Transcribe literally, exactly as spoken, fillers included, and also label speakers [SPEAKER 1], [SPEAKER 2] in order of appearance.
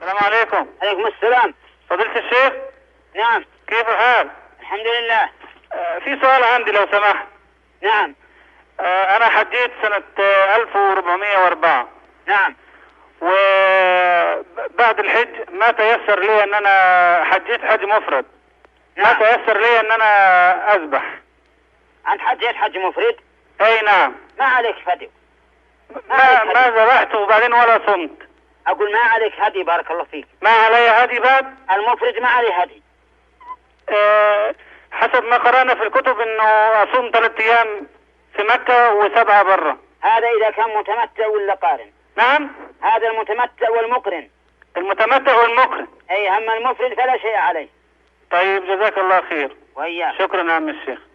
[SPEAKER 1] السلام عليكم.
[SPEAKER 2] عليكم السلام.
[SPEAKER 1] فضيلة الشيخ.
[SPEAKER 2] نعم.
[SPEAKER 1] كيف الحال؟
[SPEAKER 2] الحمد لله.
[SPEAKER 1] آه في سؤال عندي لو سمحت.
[SPEAKER 2] نعم.
[SPEAKER 1] آه أنا حجيت سنة آه ألف وأربعمائة وأربعة.
[SPEAKER 2] نعم.
[SPEAKER 1] وبعد الحج ما تيسر لي أن أنا حجيت حج مفرد.
[SPEAKER 2] نعم.
[SPEAKER 1] ما تيسر لي أن أنا أذبح.
[SPEAKER 2] أنت حجيت حج مفرد؟
[SPEAKER 1] أي نعم.
[SPEAKER 2] ما عليك فدي.
[SPEAKER 1] ما ما ذبحت وبعدين ولا صمت.
[SPEAKER 2] أقول ما عليك هدي، بارك الله فيك.
[SPEAKER 1] ما علي هدي بعد؟
[SPEAKER 2] المفرد ما عليه هدي.
[SPEAKER 1] أه حسب ما قرأنا في الكتب إنه أصوم ثلاث أيام في مكة وسبعة برا.
[SPEAKER 2] هذا إذا كان متمتع ولا قارن؟
[SPEAKER 1] نعم.
[SPEAKER 2] هذا المتمتع والمقرن.
[SPEAKER 1] المتمتع والمقرن.
[SPEAKER 2] أي، هم المفرد فلا شيء عليه.
[SPEAKER 1] طيب جزاك الله خير.
[SPEAKER 2] وإياك.
[SPEAKER 1] شكرا يا عم الشيخ.